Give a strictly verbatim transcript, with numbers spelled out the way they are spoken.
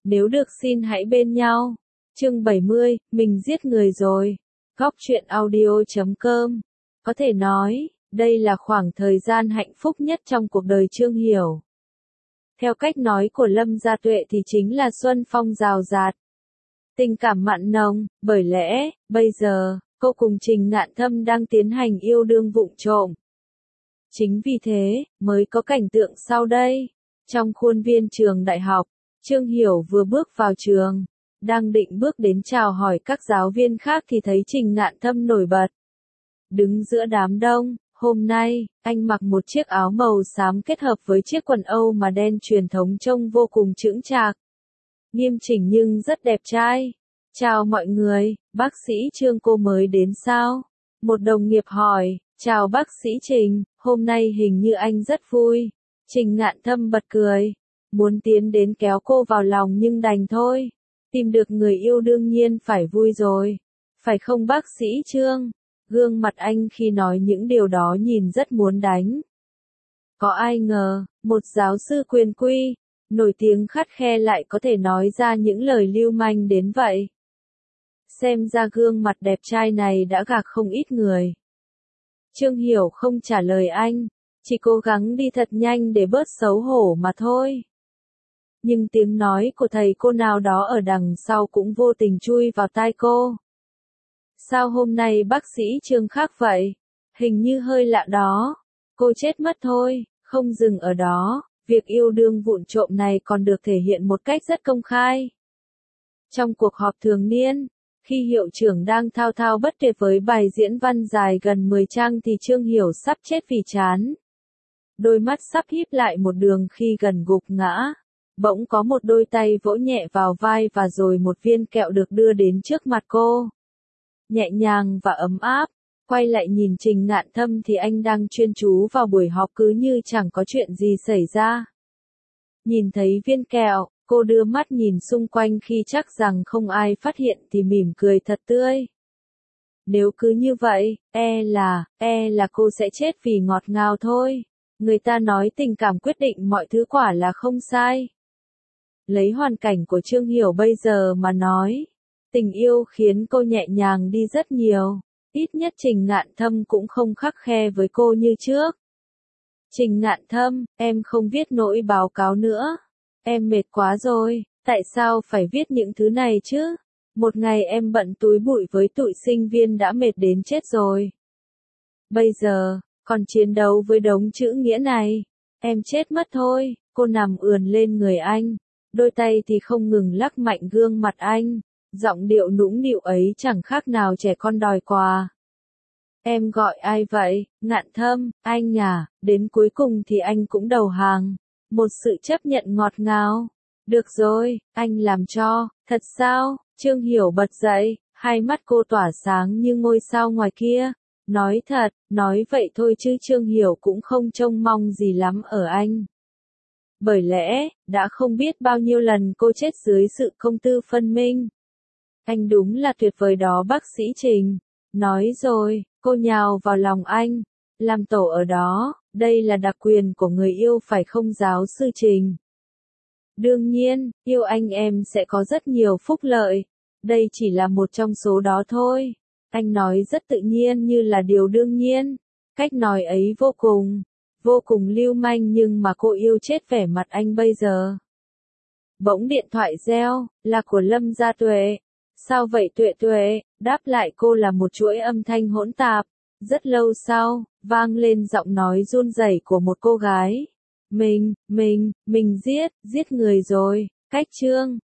Nếu được xin hãy bên nhau. Chương bảy mươi, mình giết người rồi. Góc truyện audio chấm com. Có thể nói, đây là khoảng thời gian hạnh phúc nhất trong cuộc đời Trương Hiểu. Theo cách nói của Lâm Gia Tuệ thì chính là xuân phong rào rạt. Tình cảm mặn nồng, bởi lẽ, bây giờ, cô cùng Trình Ngạn Thâm đang tiến hành yêu đương vụng trộm. Chính vì thế, mới có cảnh tượng sau đây. Trong khuôn viên trường đại học, Trương Hiểu vừa bước vào trường, đang định bước đến chào hỏi các giáo viên khác thì thấy Trình Ngạn Thâm nổi bật. Đứng giữa đám đông, hôm nay, anh mặc một chiếc áo màu xám kết hợp với chiếc quần Âu mà đen truyền thống trông vô cùng chững chạc. Nghiêm chỉnh nhưng rất đẹp trai. Chào mọi người, bác sĩ Trương cô mới đến sao? Một đồng nghiệp hỏi, chào bác sĩ Trình, hôm nay hình như anh rất vui. Trình Ngạn Thâm bật cười, muốn tiến đến kéo cô vào lòng nhưng đành thôi. Tìm được người yêu đương nhiên phải vui rồi. Phải không bác sĩ Trương? Gương mặt anh khi nói những điều đó nhìn rất muốn đánh. Có ai ngờ, một giáo sư quyền quy, nổi tiếng khắt khe lại có thể nói ra những lời lưu manh đến vậy. Xem ra gương mặt đẹp trai này đã gạc không ít người. Trương Hiểu không trả lời anh, chỉ cố gắng đi thật nhanh để bớt xấu hổ mà thôi. Nhưng tiếng nói của thầy cô nào đó ở đằng sau cũng vô tình chui vào tai cô. Sao hôm nay bác sĩ Trương khác vậy? Hình như hơi lạ đó. Cô chết mất thôi, không dừng ở đó, việc yêu đương vụng trộm này còn được thể hiện một cách rất công khai. Trong cuộc họp thường niên, khi hiệu trưởng đang thao thao bất tuyệt với bài diễn văn dài gần mười trang thì Trương Hiểu sắp chết vì chán. Đôi mắt sắp híp lại một đường khi gần gục ngã. Bỗng có một đôi tay vỗ nhẹ vào vai và rồi một viên kẹo được đưa đến trước mặt cô. Nhẹ nhàng và ấm áp, quay lại nhìn Trình Ngạn Thâm thì anh đang chuyên chú vào buổi họp cứ như chẳng có chuyện gì xảy ra. Nhìn thấy viên kẹo, cô đưa mắt nhìn xung quanh khi chắc rằng không ai phát hiện thì mỉm cười thật tươi. Nếu cứ như vậy, e là, e là cô sẽ chết vì ngọt ngào thôi. Người ta nói tình cảm quyết định mọi thứ quả là không sai. Lấy hoàn cảnh của Trương Hiểu bây giờ mà nói, tình yêu khiến cô nhẹ nhàng đi rất nhiều, ít nhất Trình Ngạn Thâm cũng không khắt khe với cô như trước. Trình Ngạn Thâm, em không viết nỗi báo cáo nữa, em mệt quá rồi, tại sao phải viết những thứ này chứ? Một ngày em bận túi bụi với tụi sinh viên đã mệt đến chết rồi. Bây giờ, còn chiến đấu với đống chữ nghĩa này, em chết mất thôi. Cô nằm ườn lên người anh, đôi tay thì không ngừng lắc mạnh gương mặt anh. Giọng điệu nũng nịu ấy chẳng khác nào trẻ con đòi quà. Em gọi ai vậy? Ngạn Thâm, anh à, đến cuối cùng thì anh cũng đầu hàng. Một sự chấp nhận ngọt ngào. Được rồi, anh làm cho, thật sao? Trương Hiểu bật dậy, hai mắt cô tỏa sáng như ngôi sao ngoài kia. Nói thật, nói vậy thôi chứ Trương Hiểu cũng không trông mong gì lắm ở anh. Bởi lẽ, đã không biết bao nhiêu lần cô chết dưới sự công tư phân minh. Anh đúng là tuyệt vời đó bác sĩ Trình. Nói rồi, cô nhào vào lòng anh. Làm tổ ở đó, đây là đặc quyền của người yêu phải không giáo sư Trình? Đương nhiên, yêu anh em sẽ có rất nhiều phúc lợi. Đây chỉ là một trong số đó thôi. Anh nói rất tự nhiên như là điều đương nhiên. Cách nói ấy vô cùng, vô cùng lưu manh nhưng mà cô yêu chết vẻ mặt anh bây giờ. Bỗng điện thoại reo, là của Lâm Gia Tuệ. Sao vậy Tuệ Tuệ? Đáp lại cô là một chuỗi âm thanh hỗn tạp. Rất lâu sau, vang lên giọng nói run rẩy của một cô gái. Mình, mình, mình giết, giết người rồi. Cách Trương,